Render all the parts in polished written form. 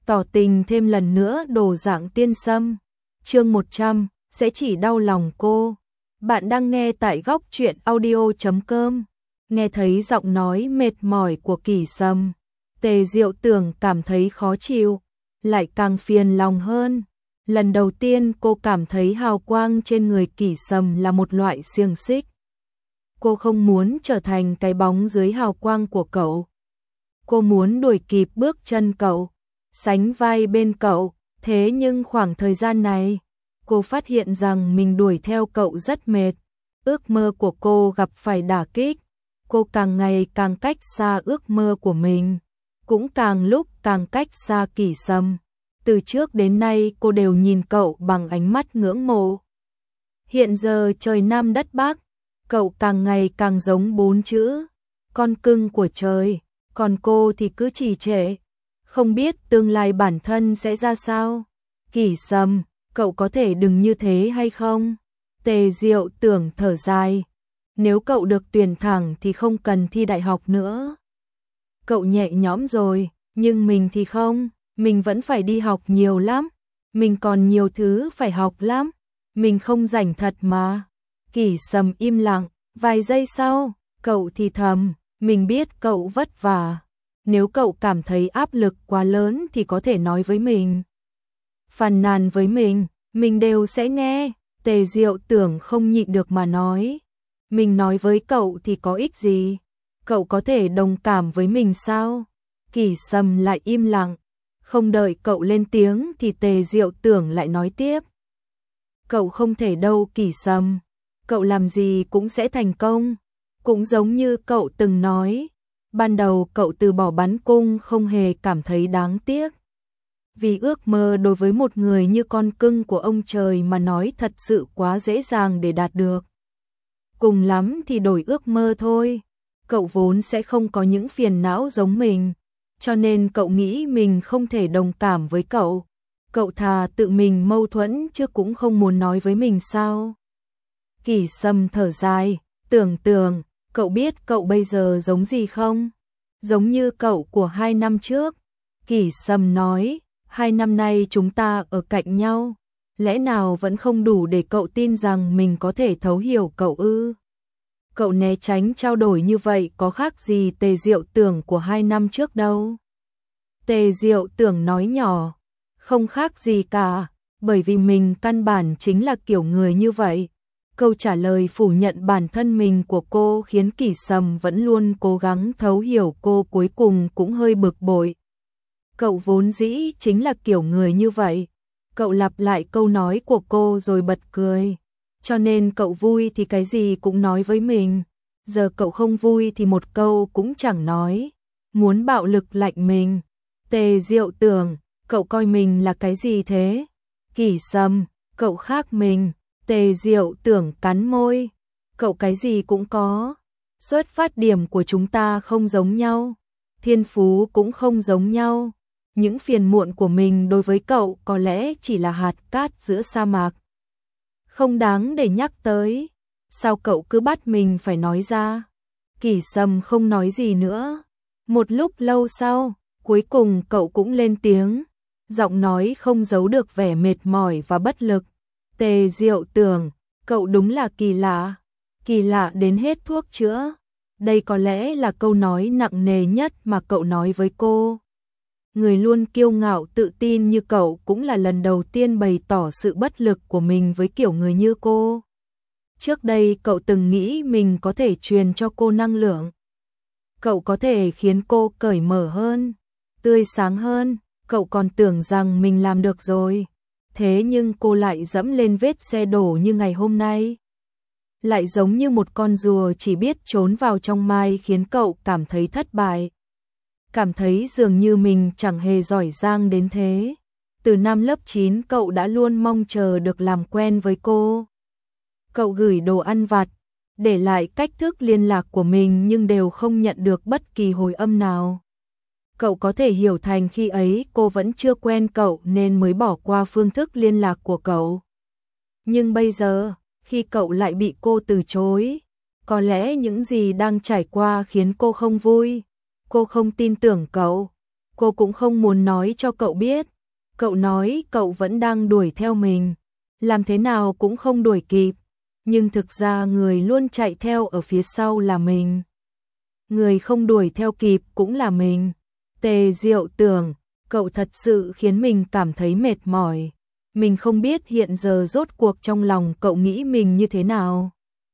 tỏ tình thêm lần nữa đồ dạng tiên sâm. Chương 100, sẽ chỉ đau lòng cô. Bạn đang nghe tại góc truyện audio.com. Nghe thấy giọng nói mệt mỏi của Kỷ Sâm, Tề Diệu Tưởng cảm thấy khó chịu, lại càng phiền lòng hơn. Lần đầu tiên cô cảm thấy hào quang trên người Kỷ Sâm là một loại xiềng xích. Cô không muốn trở thành cái bóng dưới hào quang của cậu. Cô muốn đuổi kịp bước chân cậu, sánh vai bên cậu. Thế nhưng khoảng thời gian này, cô phát hiện rằng mình đuổi theo cậu rất mệt. Ước mơ của cô gặp phải đả kích. Cô càng ngày càng cách xa ước mơ của mình, cũng càng lúc càng cách xa Kỷ Sâm. Từ trước đến nay cô đều nhìn cậu bằng ánh mắt ngưỡng mộ. Hiện giờ trời Nam đất Bắc, cậu càng ngày càng giống 4 chữ con cưng của trời, còn cô thì cứ trì trệ, không biết tương lai bản thân sẽ ra sao. Kỷ Sâm, cậu có thể đừng như thế hay không? Tề Diệu Tưởng thở dài. Nếu cậu được tuyển thẳng thì không cần thi đại học nữa. Cậu nhẹ nhõm rồi, nhưng mình thì không, mình vẫn phải đi học nhiều lắm. Mình còn nhiều thứ phải học lắm, mình không rảnh thật mà. Kỷ Sâm im lặng, vài giây sau, cậu thì thầm, mình biết cậu vất vả. Nếu cậu cảm thấy áp lực quá lớn thì có thể nói với mình. Phàn nàn với mình đều sẽ nghe. Tề Diệu Tưởng không nhịn được mà nói. Mình nói với cậu thì có ích gì? Cậu có thể đồng cảm với mình sao? Kỷ Sâm lại im lặng. Không đợi cậu lên tiếng thì Tề Diệu Tưởng lại nói tiếp. Cậu không thể đâu Kỷ Sâm. Cậu làm gì cũng sẽ thành công. Cũng giống như cậu từng nói. Ban đầu cậu từ bỏ bắn cung không hề cảm thấy đáng tiếc. Vì ước mơ đối với một người như con cưng của ông trời mà nói thật sự quá dễ dàng để đạt được. Cùng lắm thì đổi ước mơ thôi. Cậu vốn sẽ không có những phiền não giống mình, cho nên cậu nghĩ mình không thể đồng cảm với cậu. Cậu thà tự mình mâu thuẫn chứ cũng không muốn nói với mình sao? Kỷ Sâm thở dài, Tưởng, cậu biết cậu bây giờ giống gì không? Giống như cậu của 2 năm trước. Kỷ Sâm nói, 2 năm nay chúng ta ở cạnh nhau. Lẽ nào vẫn không đủ để cậu tin rằng mình có thể thấu hiểu cậu ư? Cậu né tránh trao đổi như vậy có khác gì Tề Diệu Tưởng của 2 năm trước đâu. Tề Diệu Tưởng nói nhỏ, không khác gì cả, bởi vì mình căn bản chính là kiểu người như vậy. Câu trả lời phủ nhận bản thân mình của cô khiến Kỷ Sâm vẫn luôn cố gắng thấu hiểu cô cuối cùng cũng hơi bực bội. Cậu vốn dĩ chính là kiểu người như vậy. Cậu lặp lại câu nói của cô rồi bật cười. Cho nên cậu vui thì cái gì cũng nói với mình. Giờ cậu không vui thì một câu cũng chẳng nói. Muốn bạo lực lạnh mình. Tề Diệu Tưởng, cậu coi mình là cái gì thế? Kỷ Sâm, cậu khác mình. Tề Diệu Tưởng cắn môi. Cậu cái gì cũng có. Xuất phát điểm của chúng ta không giống nhau. Thiên phú cũng không giống nhau. Những phiền muộn của mình đối với cậu có lẽ chỉ là hạt cát giữa sa mạc. Không đáng để nhắc tới. Sao cậu cứ bắt mình phải nói ra? Kỷ Sâm không nói gì nữa. Một lúc lâu sau, cuối cùng cậu cũng lên tiếng. Giọng nói không giấu được vẻ mệt mỏi và bất lực. Tề Diệu Tưởng, cậu đúng là kỳ lạ. Kỳ lạ đến hết thuốc chữa. Đây có lẽ là câu nói nặng nề nhất mà cậu nói với cô. Người luôn kiêu ngạo tự tin như cậu cũng là lần đầu tiên bày tỏ sự bất lực của mình với kiểu người như cô. Trước đây cậu từng nghĩ mình có thể truyền cho cô năng lượng. Cậu có thể khiến cô cởi mở hơn, tươi sáng hơn, cậu còn tưởng rằng mình làm được rồi. Thế nhưng cô lại dẫm lên vết xe đổ như ngày hôm nay. Lại giống như một con rùa chỉ biết trốn vào trong mai khiến cậu cảm thấy thất bại. Cảm thấy dường như mình chẳng hề giỏi giang đến thế. Từ năm lớp 9 cậu đã luôn mong chờ được làm quen với cô. Cậu gửi đồ ăn vặt, để lại cách thức liên lạc của mình nhưng đều không nhận được bất kỳ hồi âm nào. Cậu có thể hiểu thành khi ấy cô vẫn chưa quen cậu nên mới bỏ qua phương thức liên lạc của cậu. Nhưng bây giờ, khi cậu lại bị cô từ chối, có lẽ những gì đang trải qua khiến cô không vui. Cô không tin tưởng cậu. cô cũng không muốn nói cho cậu biết. Cậu nói cậu vẫn đang đuổi theo mình, làm thế nào cũng không đuổi kịp, nhưng thực ra người luôn chạy theo ở phía sau là mình. Người không đuổi theo kịp cũng là mình. Tề Diệu tưởng, cậu thật sự khiến mình cảm thấy mệt mỏi. Mình không biết hiện giờ rốt cuộc trong lòng cậu nghĩ mình như thế nào.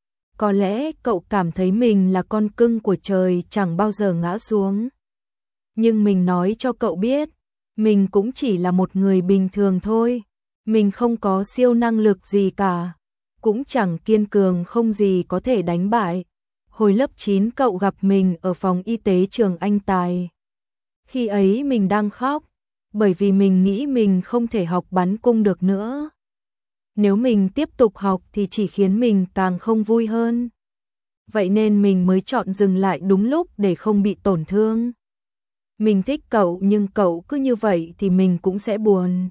Có lẽ cậu cảm thấy mình là con cưng của trời chẳng bao giờ ngã xuống. Nhưng mình nói cho cậu biết, mình cũng chỉ là một người bình thường thôi. Mình không có siêu năng lực gì cả, cũng chẳng kiên cường không gì có thể đánh bại. Hồi lớp 9 cậu gặp mình ở phòng y tế trường Anh Tài. Khi ấy mình đang khóc, bởi vì mình nghĩ mình không thể học bắn cung được nữa. Nếu mình tiếp tục học thì chỉ khiến mình càng không vui hơn. Vậy nên mình mới chọn dừng lại đúng lúc để không bị tổn thương. Mình thích cậu nhưng cậu cứ như vậy thì mình cũng sẽ buồn.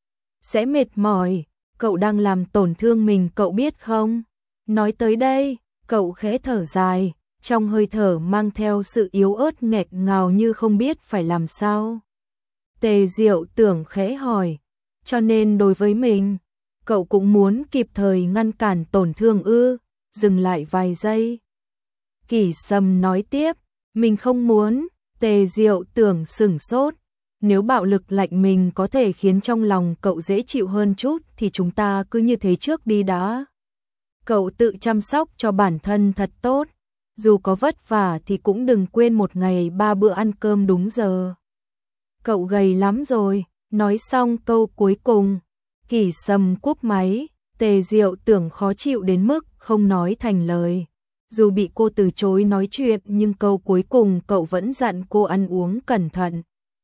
Sẽ mệt mỏi, cậu đang làm tổn thương mình cậu biết không? Nói tới đây, cậu khẽ thở dài, trong hơi thở mang theo sự yếu ớt nghẹt ngào như không biết phải làm sao. Tề Diệu tưởng khẽ hỏi, cho nên đối với mình, cậu cũng muốn kịp thời ngăn cản tổn thương ư? Dừng lại vài giây. Kỷ Sâm nói tiếp, mình không muốn. Tề Diệu tưởng sửng sốt, nếu bạo lực lạnh mình có thể khiến trong lòng cậu dễ chịu hơn chút thì chúng ta cứ như thế trước đi đã. Cậu tự chăm sóc cho bản thân thật tốt, dù có vất vả thì cũng đừng quên một ngày 3 bữa ăn cơm đúng giờ. Cậu gầy lắm rồi, nói xong câu cuối cùng, Kỷ Sâm cúp máy. Tề Diệu tưởng khó chịu đến mức không nói thành lời. Dù bị cô từ chối nói chuyện nhưng câu cuối cùng cậu vẫn dặn cô ăn uống cẩn thận.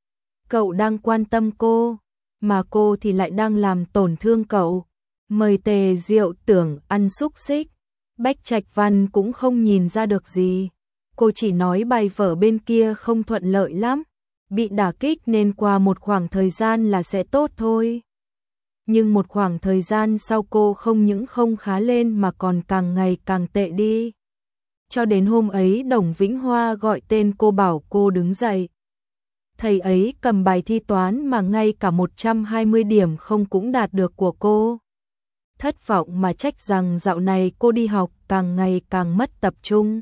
Cậu đang quan tâm cô, mà cô thì lại đang làm tổn thương cậu. Mời Tề Diệu tưởng ăn xúc xích. Bách Trạch Văn cũng không nhìn ra được gì. Cô chỉ nói bài vở bên kia không thuận lợi lắm. Bị đả kích nên qua một khoảng thời gian là sẽ tốt thôi. Nhưng một khoảng thời gian sau cô không những không khá lên mà còn càng ngày càng tệ đi. Cho đến hôm ấy Đồng Vĩnh Hoa gọi tên cô bảo cô đứng dậy. Thầy ấy cầm bài thi toán mà ngay cả 120 điểm không cũng đạt được của cô. Thất vọng mà trách rằng dạo này cô đi học càng ngày càng mất tập trung.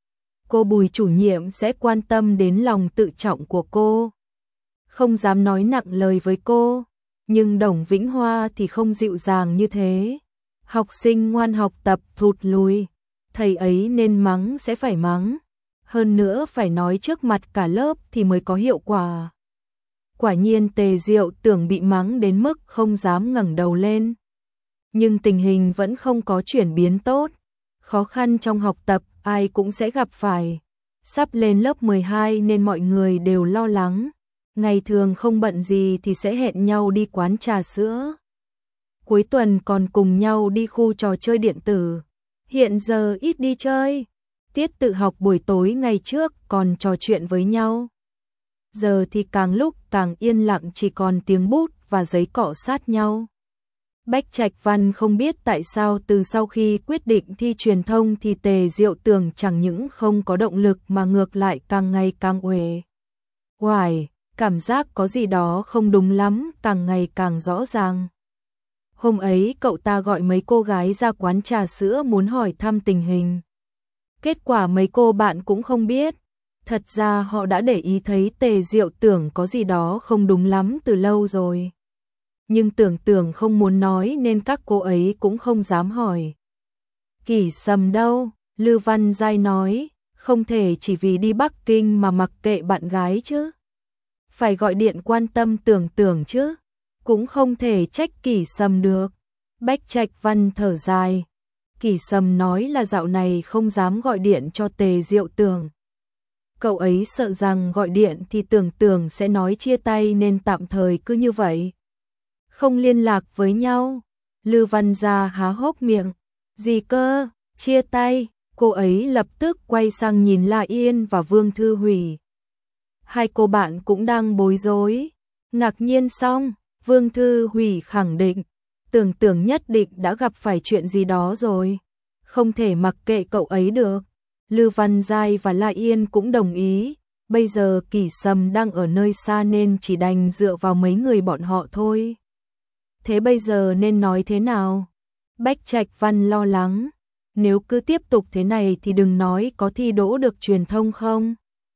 Cô Bùi chủ nhiệm sẽ quan tâm đến lòng tự trọng của cô. Không dám nói nặng lời với cô, nhưng Đồng Vĩnh Hoa thì không dịu dàng như thế. Học sinh ngoan học tập thụt lùi, thầy ấy nên mắng sẽ phải mắng. Hơn nữa phải nói trước mặt cả lớp thì mới có hiệu quả. Quả nhiên Tề Diệu tưởng bị mắng đến mức không dám ngẩng đầu lên. Nhưng tình hình vẫn không có chuyển biến tốt. Khó khăn trong học tập ai cũng sẽ gặp phải. Sắp lên lớp 12 nên mọi người đều lo lắng. Ngày thường không bận gì thì sẽ hẹn nhau đi quán trà sữa. Cuối tuần còn cùng nhau đi khu trò chơi điện tử. Hiện giờ ít đi chơi. Tiết tự học buổi tối ngày trước còn trò chuyện với nhau. Giờ thì càng lúc càng yên lặng, chỉ còn tiếng bút và giấy cọ sát nhau. Bách Trạch Văn không biết tại sao từ sau khi quyết định thi truyền thông thì Tề Diệu tưởng chẳng những không có động lực mà ngược lại càng ngày càng uể oải, cảm giác có gì đó không đúng lắm càng ngày càng rõ ràng. Hôm ấy cậu ta gọi mấy cô gái ra quán trà sữa muốn hỏi thăm tình hình. Kết quả mấy cô bạn cũng không biết. Thật ra họ đã để ý thấy Tề Diệu tưởng có gì đó không đúng lắm từ lâu rồi. Nhưng tưởng không muốn nói nên các cô ấy cũng không dám hỏi. Kỷ Sâm đâu? Lư Văn Giai nói, không thể chỉ vì đi Bắc Kinh mà mặc kệ bạn gái chứ. Phải gọi điện quan tâm tưởng chứ. Cũng không thể trách Kỷ Sâm được. Bách Trạch Văn thở dài. Kỷ Sâm nói là dạo này không dám gọi điện cho Tề Diệu tưởng. Cậu ấy sợ rằng gọi điện thì tưởng sẽ nói chia tay nên tạm thời cứ như vậy. Không liên lạc với nhau. Lư Văn Gia há hốc miệng. Gì cơ? Chia tay? Cô ấy lập tức quay sang nhìn La Yên và Vương Thư Hủy. Hai cô bạn cũng đang bối rối. Ngạc nhiên xong, Vương Thư Hủy khẳng định. Tưởng nhất định đã gặp phải chuyện gì đó rồi. Không thể mặc kệ cậu ấy được. Lư Văn Giai và La Yên cũng đồng ý. Bây giờ Kỷ Sâm đang ở nơi xa nên chỉ đành dựa vào mấy người bọn họ thôi. Thế bây giờ nên nói thế nào? Bách Trạch Văn lo lắng. Nếu cứ tiếp tục thế này thì đừng nói có thi đỗ được truyền thông không.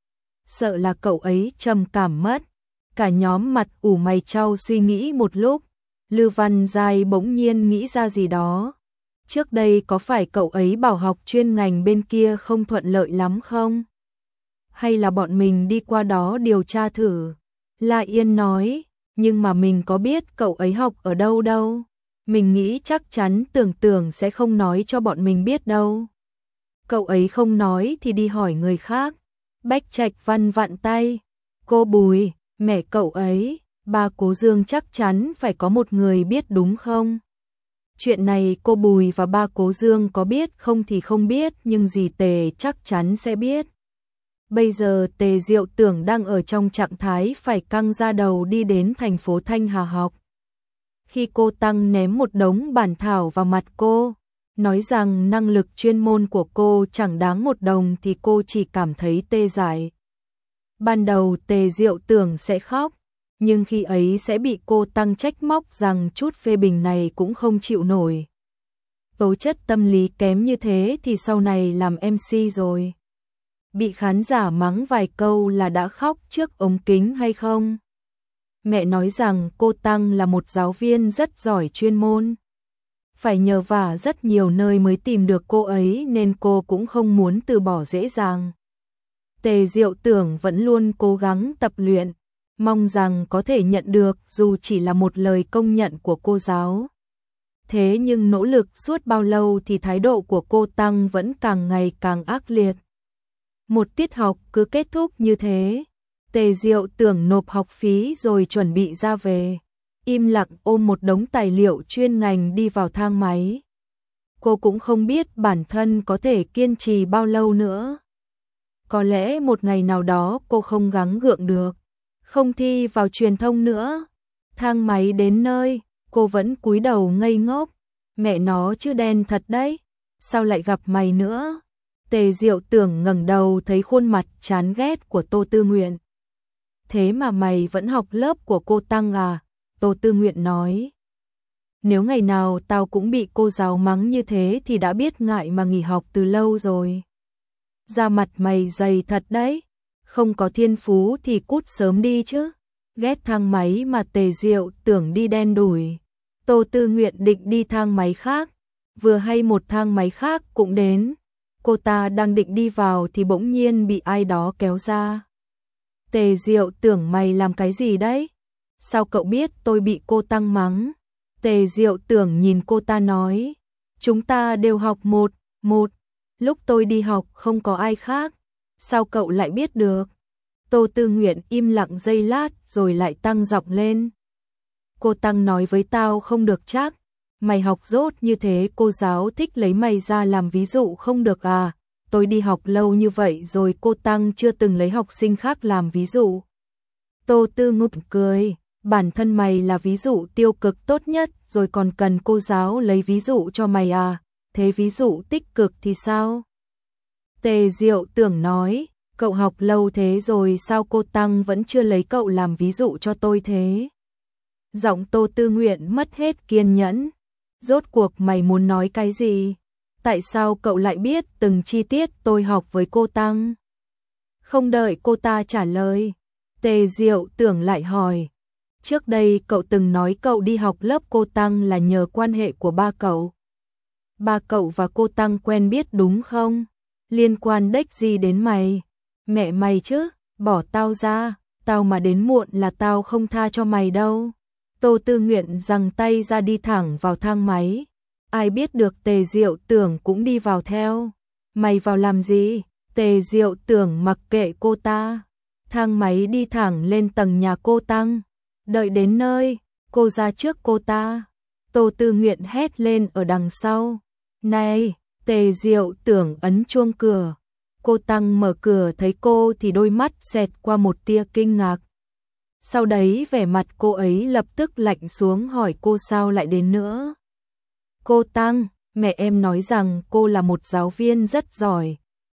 Sợ là cậu ấy trầm cảm mất. Cả nhóm mặt ủ mày chau suy nghĩ một lúc. Lư Văn Giai bỗng nhiên nghĩ ra gì đó. Trước đây có phải cậu ấy bảo học chuyên ngành bên kia không thuận lợi lắm không? Hay là bọn mình đi qua đó điều tra thử? La Yên nói, nhưng mà mình có biết cậu ấy học ở đâu đâu. Mình nghĩ chắc chắn Tưởng sẽ không nói cho bọn mình biết đâu. Cậu ấy không nói thì đi hỏi người khác. Bách Trạch Văn vặn tay. Cô Bùi, mẹ cậu ấy, ba Cố Dương chắc chắn phải có một người biết đúng không? Chuyện này cô Bùi và ba Cố Dương có biết không thì không biết, nhưng dì Tề chắc chắn sẽ biết. Bây giờ Tề Diệu Tưởng đang ở trong trạng thái phải căng ra đầu đi đến thành phố Thanh Hà học. Khi cô Tăng ném một đống bản thảo vào mặt cô, nói rằng năng lực chuyên môn của cô chẳng đáng một đồng thì cô chỉ cảm thấy tê dại. Ban đầu Tề Diệu Tưởng sẽ khóc, nhưng khi ấy sẽ bị cô Tăng trách móc rằng chút phê bình này cũng không chịu nổi. Tố chất tâm lý kém như thế thì sau này làm MC rồi. Bị khán giả mắng vài câu là đã khóc trước ống kính hay không? Mẹ nói rằng cô Tăng là một giáo viên rất giỏi chuyên môn. Phải nhờ vả rất nhiều nơi mới tìm được cô ấy nên cô cũng không muốn từ bỏ dễ dàng. Tề Diệu Tưởng vẫn luôn cố gắng tập luyện, mong rằng có thể nhận được dù chỉ là một lời công nhận của cô giáo. Thế nhưng nỗ lực suốt bao lâu thì thái độ của cô Tăng vẫn càng ngày càng ác liệt. Một tiết học cứ kết thúc như thế. Tề Diệu Tưởng nộp học phí rồi chuẩn bị ra về. Im lặng ôm một đống tài liệu chuyên ngành đi vào thang máy. Cô cũng không biết bản thân có thể kiên trì bao lâu nữa. Có lẽ một ngày nào đó cô không gắng gượng được, không thi vào truyền thông nữa. Thang máy đến nơi, cô vẫn cúi đầu ngây ngốc. Mẹ nó chứ đen thật đấy, sao lại gặp mày nữa? Tề Diệu Tưởng ngẩng đầu thấy khuôn mặt chán ghét của Tô Tư Nguyện. Thế mà mày vẫn học lớp của cô Tăng à? Tô Tư Nguyện nói. Nếu ngày nào tao cũng bị cô giáo mắng như thế thì đã biết ngại mà nghỉ học từ lâu rồi. Da mặt mày dày thật đấy, không có thiên phú thì cút sớm đi chứ. Ghét thang máy mà Tề Diệu Tưởng đi đen đủi. Tô Tư Nguyện định đi thang máy khác, vừa hay một thang máy khác cũng đến. Cô ta đang định đi vào thì bỗng nhiên bị ai đó kéo ra. Tề Diệu Tưởng mày làm cái gì đấy? Sao cậu biết tôi bị cô Tăng mắng? Tề Diệu Tưởng nhìn cô ta nói. Chúng ta đều học một. Lúc tôi đi học không có ai khác. Sao cậu lại biết được? Tô Tư Nguyện im lặng giây lát rồi lại tăng giọng lên. Cô Tăng nói với tao không được chắc. Mày học dốt như thế cô giáo thích lấy mày ra làm ví dụ không được à? Tôi đi học lâu như vậy rồi cô Tăng chưa từng lấy học sinh khác làm ví dụ. Tô Tư Ngục cười, bản thân mày là ví dụ tiêu cực tốt nhất rồi còn cần cô giáo lấy ví dụ cho mày à? Thế ví dụ tích cực thì sao? Tề Diệu Tưởng nói, cậu học lâu thế rồi sao cô Tăng vẫn chưa lấy cậu làm ví dụ cho tôi thế? Giọng Tô Tư Nguyện mất hết kiên nhẫn. Rốt cuộc mày muốn nói cái gì? Tại sao cậu lại biết từng chi tiết tôi học với cô Tăng? Không đợi cô ta trả lời, Tề Diệu Tưởng lại hỏi. Trước đây cậu từng nói cậu đi học lớp cô Tăng là nhờ quan hệ của ba cậu. Ba cậu và cô Tăng quen biết đúng không? Liên quan đếch gì đến mày? Mẹ mày chứ, bỏ tao ra, tao mà đến muộn là tao không tha cho mày đâu. Tô Tư Nguyện giằng tay ra đi thẳng vào thang máy. Ai biết được Tề Diệu Tưởng cũng đi vào theo. Mày vào làm gì? Tề Diệu Tưởng mặc kệ cô ta. Thang máy đi thẳng lên tầng nhà cô Tăng. Đợi đến nơi, cô ra trước cô ta. Tô Tư Nguyện hét lên ở đằng sau. Này, Tề Diệu Tưởng ấn chuông cửa. Cô Tăng mở cửa thấy cô thì đôi mắt xẹt qua một tia kinh ngạc. Sau đấy vẻ mặt cô ấy lập tức lạnh xuống hỏi cô sao lại đến nữa. Cô Tăng, mẹ em nói rằng cô là một giáo viên rất giỏi.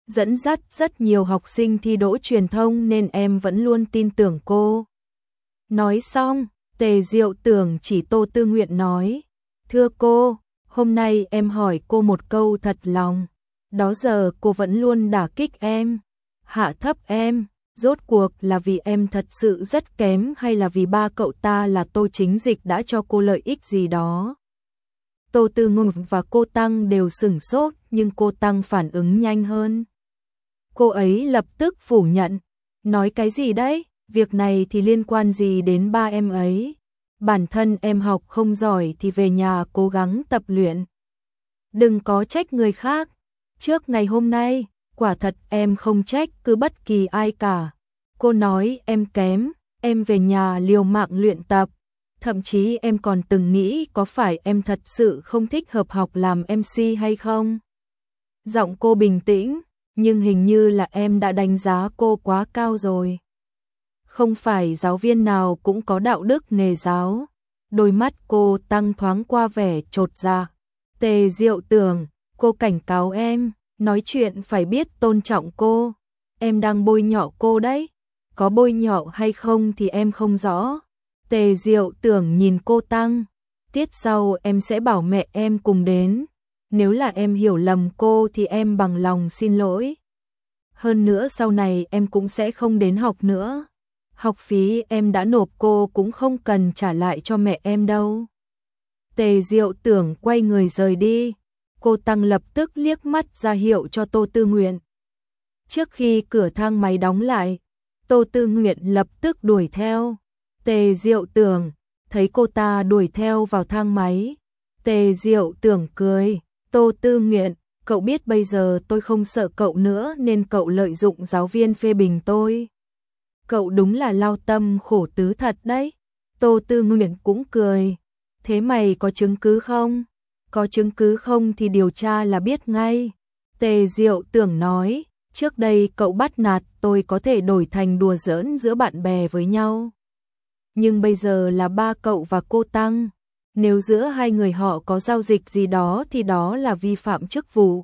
dẫn dắt rất nhiều học sinh thi đỗ truyền thông nên em vẫn luôn tin tưởng cô. Nói xong, Tề Diệu Tưởng chỉ Tô Tư Nguyện nói, thưa cô, hôm nay em hỏi cô một câu thật lòng, đó giờ cô vẫn luôn đả kích em, hạ thấp em, rốt cuộc là vì em thật sự rất kém hay là vì ba cậu ta là Tô Chính Dịch đã cho cô lợi ích gì đó. Tô Tư Nguyện và cô Tăng đều sửng sốt nhưng cô Tăng phản ứng nhanh hơn. Cô ấy lập tức phủ nhận, nói cái gì đấy, việc này thì liên quan gì đến ba em ấy. Bản thân em học không giỏi thì về nhà cố gắng tập luyện. Đừng có trách người khác. Trước ngày hôm nay, quả thật em không trách cứ bất kỳ ai cả. Cô nói em kém, em về nhà liều mạng luyện tập. Thậm chí em còn từng nghĩ có phải em thật sự không thích hợp học làm MC hay không? Giọng cô bình tĩnh, nhưng hình như là em đã đánh giá cô quá cao rồi. Không phải giáo viên nào cũng có đạo đức nghề giáo. Đôi mắt cô Tăng thoáng qua vẻ chột dạ. Tề Diệu Tưởng, cô cảnh cáo em, nói chuyện phải biết tôn trọng cô. Em đang bôi nhọ cô đấy. Có bôi nhọ hay không thì em không rõ. Tề Diệu Tưởng nhìn cô Tăng. Tiết sau em sẽ bảo mẹ em cùng đến. Nếu là em hiểu lầm cô thì em bằng lòng xin lỗi. Hơn nữa sau này em cũng sẽ không đến học nữa. Học phí em đã nộp cô cũng không cần trả lại cho mẹ em đâu. Tề Diệu Tưởng quay người rời đi. Cô Tăng lập tức liếc mắt ra hiệu cho Tô Tư Nguyện. Trước khi cửa thang máy đóng lại, Tô Tư Nguyện lập tức đuổi theo. Tề Diệu Tưởng thấy cô ta đuổi theo vào thang máy. Tề Diệu Tưởng cười. Tô Tư Nguyện, cậu biết bây giờ tôi không sợ cậu nữa nên cậu lợi dụng giáo viên phê bình tôi. Cậu đúng là lao tâm khổ tứ thật đấy. Tô Tư Nguyện cũng cười. Thế mày có chứng cứ không? Có chứng cứ không thì điều tra là biết ngay. Tề Diệu Tưởng nói, trước đây cậu bắt nạt tôi có thể đổi thành đùa giỡn giữa bạn bè với nhau. Nhưng bây giờ là ba cậu và cô Tăng. Nếu giữa hai người họ có giao dịch gì đó thì đó là vi phạm chức vụ.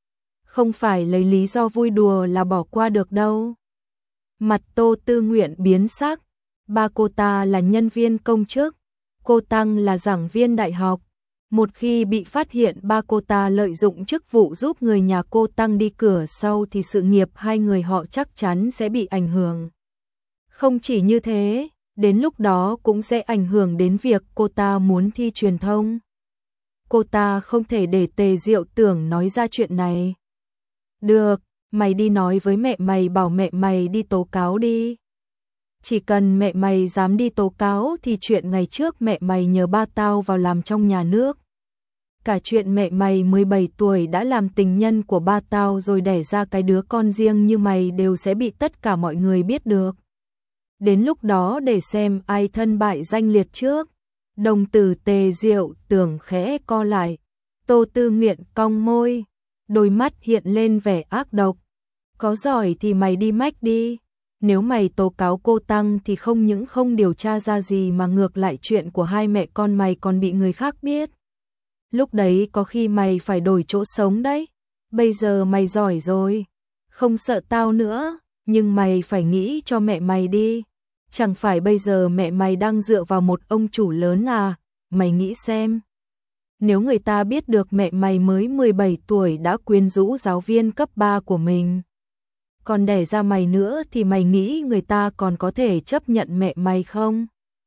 Không phải lấy lý do vui đùa là bỏ qua được đâu. Mặt Tô Tư Nguyện biến sắc. Ba cô ta là nhân viên công chức, cô Tăng là giảng viên đại học. Một khi bị phát hiện ba cô ta lợi dụng chức vụ giúp người nhà cô Tăng đi cửa sau thì sự nghiệp hai người họ chắc chắn sẽ bị ảnh hưởng. Không chỉ như thế, đến lúc đó cũng sẽ ảnh hưởng đến việc cô ta muốn thi truyền thông. Cô ta không thể để Tề Diệu Tưởng nói ra chuyện này. Được, mày đi nói với mẹ mày bảo mẹ mày đi tố cáo đi. Chỉ cần mẹ mày dám đi tố cáo thì chuyện ngày trước mẹ mày nhờ ba tao vào làm trong nhà nước. Cả chuyện mẹ mày 17 tuổi đã làm tình nhân của ba tao rồi đẻ ra cái đứa con riêng như mày đều sẽ bị tất cả mọi người biết được. Đến lúc đó để xem ai thân bại danh liệt trước. Đồng tử Tề Diệu Tưởng khẽ co lại. Tô Tư Nguyện cong môi, đôi mắt hiện lên vẻ ác độc. Có giỏi thì mày đi mách đi. Nếu mày tố cáo cô Tăng thì không những không điều tra ra gì mà ngược lại chuyện của hai mẹ con mày còn bị người khác biết. Lúc đấy có khi mày phải đổi chỗ sống đấy. Bây giờ mày giỏi rồi, không sợ tao nữa, nhưng mày phải nghĩ cho mẹ mày đi. Chẳng phải bây giờ mẹ mày đang dựa vào một ông chủ lớn à, mày nghĩ xem. Nếu người ta biết được mẹ mày mới 17 tuổi đã quyến rũ giáo viên cấp 3 của mình, còn đẻ ra mày nữa thì mày nghĩ người ta còn có thể chấp nhận mẹ mày không?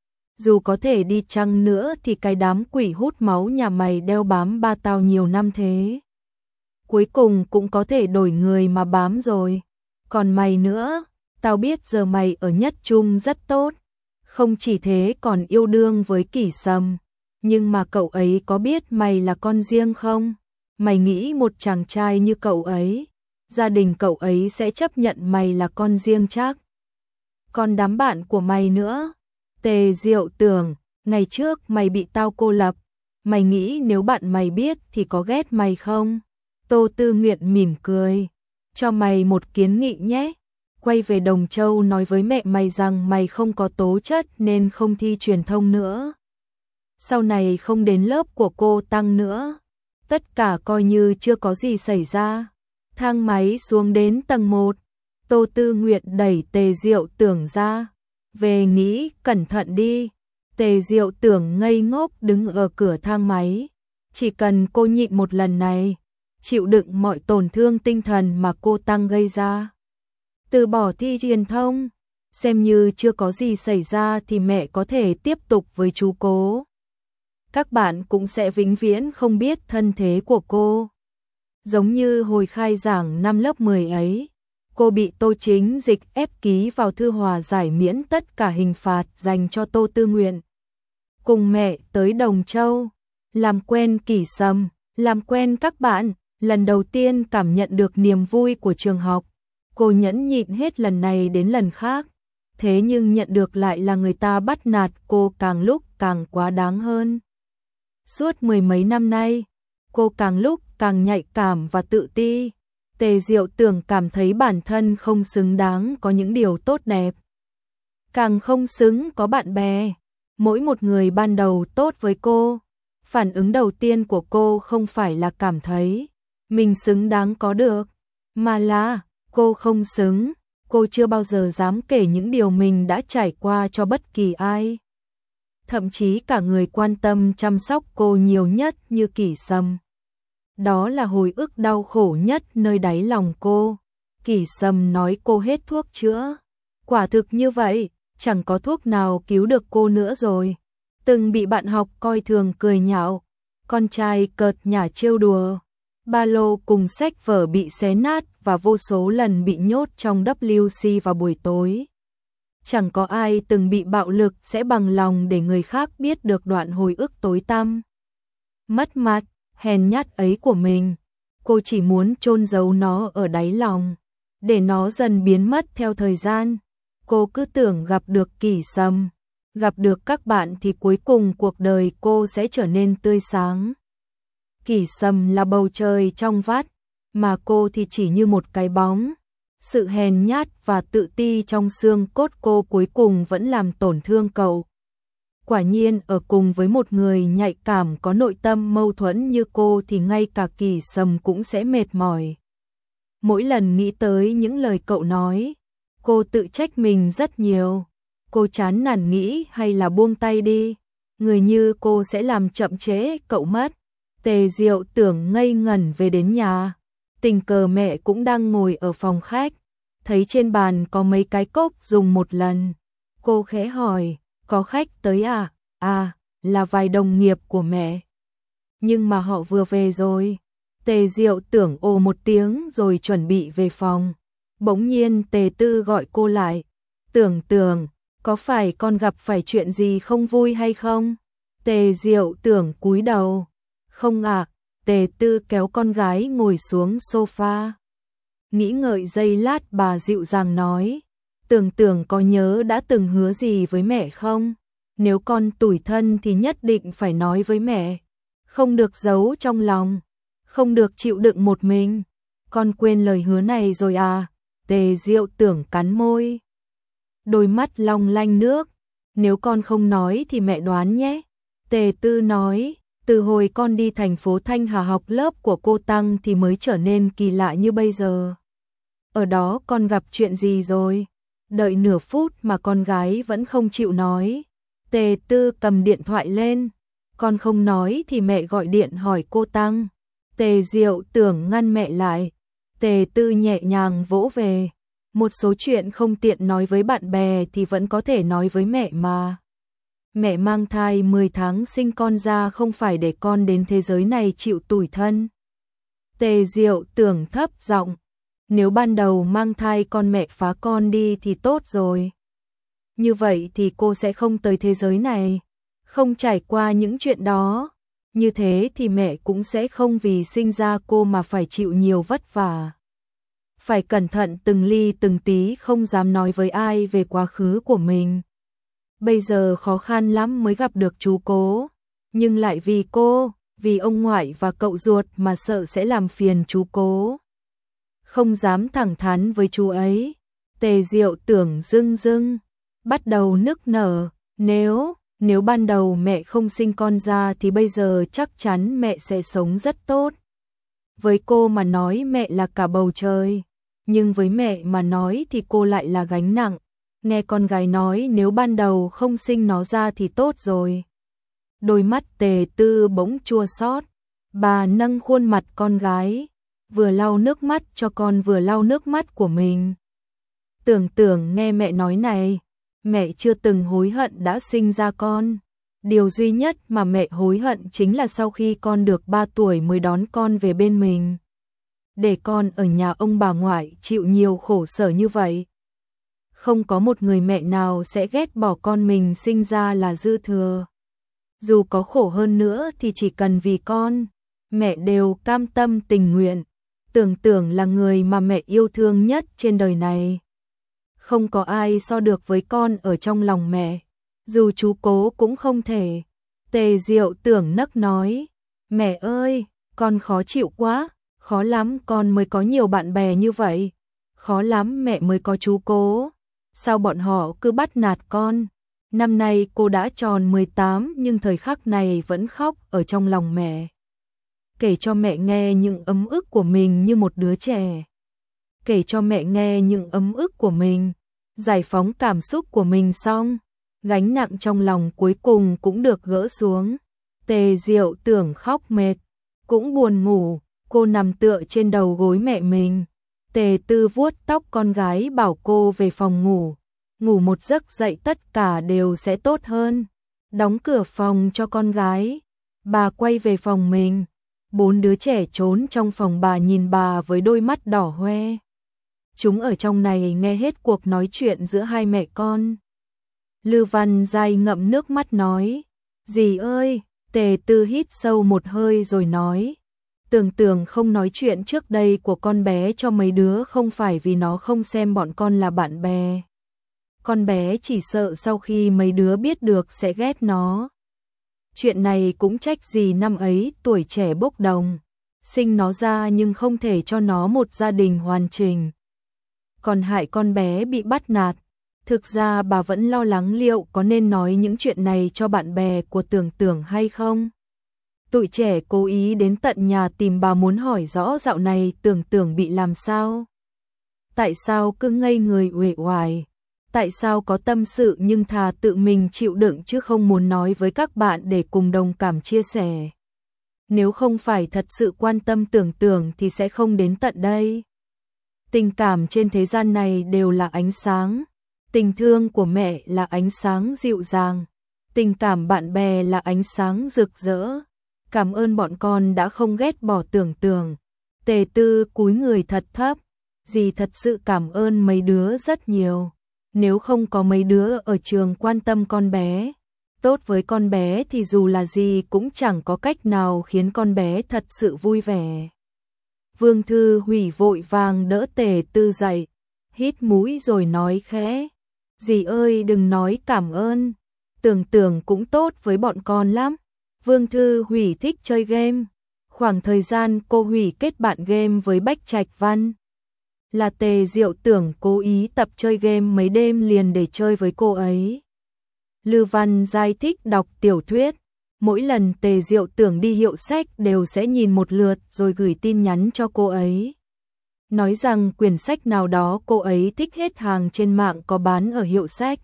Dù có thể đi chăng nữa thì cái đám quỷ hút máu nhà mày đeo bám ba tao nhiều năm thế. Cuối cùng cũng có thể đổi người mà bám rồi. Còn mày nữa, tao biết giờ mày ở Nhất Trung rất tốt. Không chỉ thế còn yêu đương với Kỷ Sầm. Nhưng mà cậu ấy có biết mày là con riêng không? Mày nghĩ một chàng trai như cậu ấy, gia đình cậu ấy sẽ chấp nhận mày là con riêng chắc? Còn đám bạn của mày nữa. Tề Diệu Tưởng, ngày trước mày bị tao cô lập. Mày nghĩ nếu bạn mày biết thì có ghét mày không? Tô Tư Nguyện mỉm cười. Cho mày một kiến nghị nhé. Quay về Đồng Châu nói với mẹ mày rằng mày không có tố chất nên không thi truyền thông nữa. Sau này không đến lớp của cô Tăng nữa. Tất cả coi như chưa có gì xảy ra. Thang máy xuống đến tầng 1, Tô Tư Nguyệt đẩy Tề Diệu Tưởng ra. Về nghĩ cẩn thận đi. Tề Diệu Tưởng ngây ngốc đứng ở cửa thang máy. Chỉ cần cô nhịn một lần này, chịu đựng mọi tổn thương tinh thần mà cô Tăng gây ra. Từ bỏ thi truyền thông, xem như chưa có gì xảy ra thì mẹ có thể tiếp tục với chú Cố. Các bạn cũng sẽ vĩnh viễn không biết thân thế của cô. Giống như hồi khai giảng năm lớp 10 ấy, cô bị Tô Chính Dịch ép ký vào thư hòa giải miễn tất cả hình phạt dành cho Tô Tư Nguyện. Cùng mẹ tới Đồng Châu, làm quen Kỷ Sâm, làm quen các bạn, lần đầu tiên cảm nhận được niềm vui của trường học. Cô nhẫn nhịn hết lần này đến lần khác, thế nhưng nhận được lại là người ta bắt nạt cô càng lúc càng quá đáng hơn. Suốt mười mấy năm nay, cô càng lúc càng nhạy cảm và tự ti. Tề Diệu Tưởng cảm thấy bản thân không xứng đáng có những điều tốt đẹp. Càng không xứng có bạn bè. Mỗi một người ban đầu tốt với cô, phản ứng đầu tiên của cô không phải là cảm thấy mình xứng đáng có được, mà là cô không xứng. Cô chưa bao giờ dám kể những điều mình đã trải qua cho bất kỳ ai. Thậm chí cả người quan tâm chăm sóc cô nhiều nhất như Kỷ Sâm. Đó là hồi ức đau khổ nhất nơi đáy lòng cô. Kỷ Sâm nói cô hết thuốc chữa. Quả thực như vậy, chẳng có thuốc nào cứu được cô nữa rồi. Từng bị bạn học coi thường cười nhạo, con trai cợt nhả trêu đùa. Ba lô cùng sách vở bị xé nát và vô số lần bị nhốt trong WC vào buổi tối. Chẳng có ai từng bị bạo lực sẽ bằng lòng để người khác biết được đoạn hồi ức tối tăm, mất mặt, hèn nhát ấy của mình. Cô chỉ muốn chôn giấu nó ở đáy lòng, để nó dần biến mất theo thời gian. Cô cứ tưởng gặp được Kỷ Sâm, gặp được các bạn thì cuối cùng cuộc đời cô sẽ trở nên tươi sáng. Kỷ Sâm là bầu trời trong vắt, mà cô thì chỉ như một cái bóng. Sự hèn nhát và tự ti trong xương cốt cô cuối cùng vẫn làm tổn thương cậu. Quả nhiên ở cùng với một người nhạy cảm có nội tâm mâu thuẫn như cô thì ngay cả Kỷ Sâm cũng sẽ mệt mỏi. Mỗi lần nghĩ tới những lời cậu nói, cô tự trách mình rất nhiều. Cô chán nản nghĩ hay là buông tay đi. Người như cô sẽ làm chậm trễ cậu mất. Tề Diệu Tưởng ngây ngẩn về đến nhà. Tình cờ mẹ cũng đang ngồi ở phòng khách. Thấy trên bàn có mấy cái cốc dùng một lần. Cô khẽ hỏi, có khách tới à? À, là vài đồng nghiệp của mẹ. Nhưng mà họ vừa về rồi. Tề Diệu Tưởng ồ một tiếng rồi chuẩn bị về phòng. Bỗng nhiên Tề Tư gọi cô lại. Tưởng Tưởng, có phải con gặp phải chuyện gì không vui hay không? Tề Diệu Tưởng cúi đầu. Không ạ. Tề Tư kéo con gái ngồi xuống sofa. Nghĩ ngợi giây lát bà dịu dàng nói. Tưởng Tưởng có nhớ đã từng hứa gì với mẹ không? Nếu con tủi thân thì nhất định phải nói với mẹ. Không được giấu trong lòng. Không được chịu đựng một mình. Con quên lời hứa này rồi à? Tề Diệu Tưởng cắn môi. Đôi mắt long lanh nước. Nếu con không nói thì mẹ đoán nhé. Tề Tư nói. Từ hồi con đi thành phố Thanh Hà học lớp của cô Tăng thì mới trở nên kỳ lạ như bây giờ. Ở đó con gặp chuyện gì rồi? Đợi nửa phút mà con gái vẫn không chịu nói. Tề Tư cầm điện thoại lên. Con không nói thì mẹ gọi điện hỏi cô Tăng. Tề Diệu Tưởng ngăn mẹ lại. Tề Tư nhẹ nhàng vỗ về. Một số chuyện không tiện nói với bạn bè thì vẫn có thể nói với mẹ mà. Mẹ mang thai 10 tháng sinh con ra không phải để con đến thế giới này chịu tủi thân. Tề Diệu Tưởng thấp giọng. Nếu ban đầu mang thai con mẹ phá con đi thì tốt rồi. Như vậy thì cô sẽ không tới thế giới này, không trải qua những chuyện đó. Như thế thì mẹ cũng sẽ không vì sinh ra cô mà phải chịu nhiều vất vả. Phải cẩn thận từng ly từng tí, không dám nói với ai về quá khứ của mình. Bây giờ khó khăn lắm mới gặp được chú Cố, nhưng lại vì cô, vì ông ngoại và cậu ruột mà sợ sẽ làm phiền chú Cố. Không dám thẳng thắn với chú ấy. Tề Diệu Tưởng rưng rưng, bắt đầu nức nở. Nếu ban đầu mẹ không sinh con ra thì bây giờ chắc chắn mẹ sẽ sống rất tốt. Với cô mà nói mẹ là cả bầu trời, nhưng với mẹ mà nói thì cô lại là gánh nặng. Nghe con gái nói nếu ban đầu không sinh nó ra thì tốt rồi. Đôi mắt Tề Tư bỗng chua xót. Bà nâng khuôn mặt con gái, vừa lau nước mắt cho con vừa lau nước mắt của mình. Tưởng nghe mẹ nói này, mẹ chưa từng hối hận đã sinh ra con. Điều duy nhất mà mẹ hối hận chính là sau khi con được 3 tuổi mới đón con về bên mình. Để con ở nhà ông bà ngoại chịu nhiều khổ sở như vậy. Không có một người mẹ nào sẽ ghét bỏ con mình sinh ra là dư thừa. Dù có khổ hơn nữa thì chỉ cần vì con, mẹ đều cam tâm tình nguyện. Tưởng là người mà mẹ yêu thương nhất trên đời này. Không có ai so được với con ở trong lòng mẹ. Dù chú Cố cũng không thể. Tề Diệu Tưởng nấc nói, mẹ ơi, con khó chịu quá, khó lắm con mới có nhiều bạn bè như vậy. Khó lắm mẹ mới có chú Cố. Sao bọn họ cứ bắt nạt con? Năm nay cô đã tròn 18 nhưng thời khắc này vẫn khóc ở trong lòng mẹ. Kể cho mẹ nghe những ấm ức của mình như một đứa trẻ. Kể cho mẹ nghe những ấm ức của mình. Giải phóng cảm xúc của mình xong, gánh nặng trong lòng cuối cùng cũng được gỡ xuống. Tề Diệu Tưởng khóc mệt, cũng buồn ngủ, cô nằm tựa trên đầu gối mẹ mình. Tề Tư vuốt tóc con gái bảo cô về phòng ngủ. Ngủ một giấc dậy tất cả đều sẽ tốt hơn. Đóng cửa phòng cho con gái. Bà quay về phòng mình. 4 đứa trẻ trốn trong phòng bà nhìn bà với đôi mắt đỏ hoe. Chúng ở trong này nghe hết cuộc nói chuyện giữa hai mẹ con. Lư Văn Giai ngậm nước mắt nói, dì ơi. Tề Tư hít sâu một hơi rồi nói, Tưởng không nói chuyện trước đây của con bé cho mấy đứa không phải vì nó không xem bọn con là bạn bè. Con bé chỉ sợ sau khi mấy đứa biết được sẽ ghét nó. Chuyện này cũng trách gì năm ấy tuổi trẻ bốc đồng, sinh nó ra nhưng không thể cho nó một gia đình hoàn chỉnh. Còn hại con bé bị bắt nạt. Thực ra bà vẫn lo lắng liệu có nên nói những chuyện này cho bạn bè của Tưởng hay không. Tụi trẻ cố ý đến tận nhà tìm bà muốn hỏi rõ dạo này Tưởng bị làm sao. Tại sao cứ ngây người uể oải? Tại sao có tâm sự nhưng thà tự mình chịu đựng chứ không muốn nói với các bạn để cùng đồng cảm chia sẻ. Nếu không phải thật sự quan tâm Tưởng thì sẽ không đến tận đây. Tình cảm trên thế gian này đều là ánh sáng. Tình thương của mẹ là ánh sáng dịu dàng. Tình cảm bạn bè là ánh sáng rực rỡ. Cảm ơn bọn con đã không ghét bỏ Tưởng. Tề Tư cúi người thật thấp. Dì thật sự cảm ơn mấy đứa rất nhiều. Nếu không có mấy đứa ở trường quan tâm con bé, tốt với con bé thì dù là gì cũng chẳng có cách nào khiến con bé thật sự vui vẻ. Vương Thư Hủy vội vàng đỡ Tề Tư dậy, hít mũi rồi nói khẽ, dì ơi đừng nói cảm ơn, Tưởng cũng tốt với bọn con lắm. Vương Thư Hủy thích chơi game, khoảng thời gian cô Hủy kết bạn game với Bách Trạch Văn. Là Tề Diệu Tưởng cố ý tập chơi game mấy đêm liền để chơi với cô ấy. Lư Văn Giai thích đọc tiểu thuyết, mỗi lần Tề Diệu Tưởng đi hiệu sách đều sẽ nhìn một lượt rồi gửi tin nhắn cho cô ấy. Nói rằng quyển sách nào đó cô ấy thích hết hàng trên mạng có bán ở hiệu sách.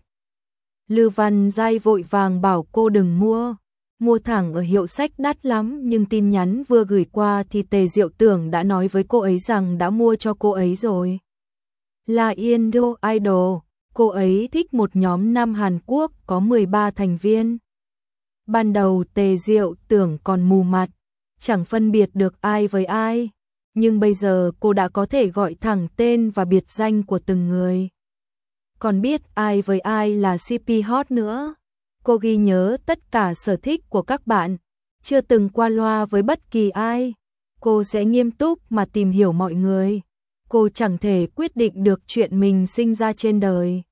Lư Văn Giai vội vàng bảo cô đừng mua thẳng ở hiệu sách đắt lắm, nhưng tin nhắn vừa gửi qua thì Tề Diệu Tưởng đã nói với cô ấy rằng đã mua cho cô ấy rồi. Là Indo Idol, cô ấy thích một nhóm nam Hàn Quốc có 13 thành viên. Ban đầu Tề Diệu Tưởng còn mù mặt, chẳng phân biệt được ai với ai, nhưng bây giờ cô đã có thể gọi thẳng tên và biệt danh của từng người. Còn biết ai với ai là CP hot nữa. Cô ghi nhớ tất cả sở thích của các bạn, chưa từng qua loa với bất kỳ ai. Cô sẽ nghiêm túc mà tìm hiểu mọi người. Cô chẳng thể quyết định được chuyện mình sinh ra trên đời.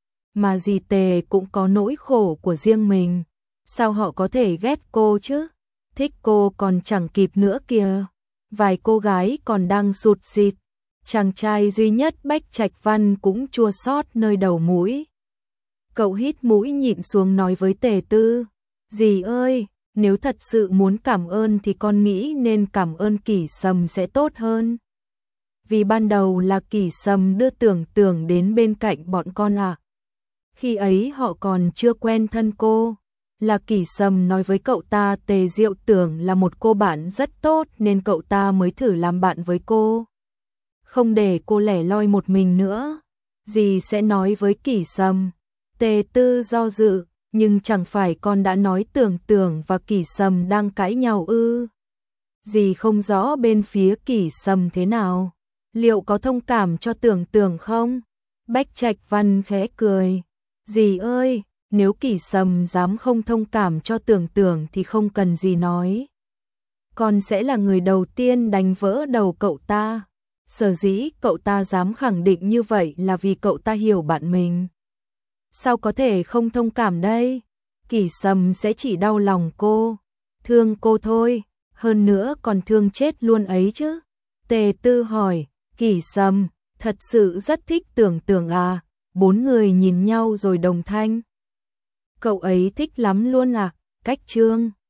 Mà dì Tề cũng có nỗi khổ của riêng mình. Sao họ có thể ghét cô chứ? Thích cô còn chẳng kịp nữa kìa. Vài cô gái còn đang sụt sịt. Chàng trai duy nhất Bách Trạch Văn cũng chua xót nơi đầu mũi. Cậu hít mũi nhịn xuống nói với Tề Tư, dì ơi, Nếu thật sự muốn cảm ơn thì con nghĩ nên cảm ơn Kỷ Sầm sẽ tốt hơn. Vì ban đầu là Kỷ Sầm đưa Tưởng Tưởng đến bên cạnh bọn con à. Khi ấy họ còn chưa quen thân cô. Là Kỷ Sầm nói với cậu ta Tề Diệu Tưởng là một cô bạn rất tốt nên cậu ta mới thử làm bạn với cô. Không để cô lẻ loi một mình nữa. Dì sẽ nói với Kỷ Sầm. Tề Tư do dự, nhưng chẳng phải con đã nói Tưởng Tưởng và Kỷ Sầm đang cãi nhau ư? Dì không rõ bên phía Kỷ Sầm thế nào. Liệu có thông cảm cho Tưởng Tưởng không? Bách Trạch Văn khẽ cười. Dì ơi, nếu Kỷ Sầm dám không thông cảm cho Tưởng Tưởng thì không cần gì nói. Con sẽ là người đầu tiên đánh vỡ đầu cậu ta. Sở dĩ cậu ta dám khẳng định như vậy là vì cậu ta hiểu bạn mình. Sao có thể không thông cảm đây? Kỷ Sầm sẽ chỉ đau lòng cô, thương cô thôi, hơn nữa còn thương chết luôn ấy chứ. Tề Tư hỏi, Kỷ Sầm, thật sự rất thích Tưởng Tưởng à? Bốn người nhìn nhau rồi đồng thanh. Cậu ấy thích lắm luôn à? Cách Trương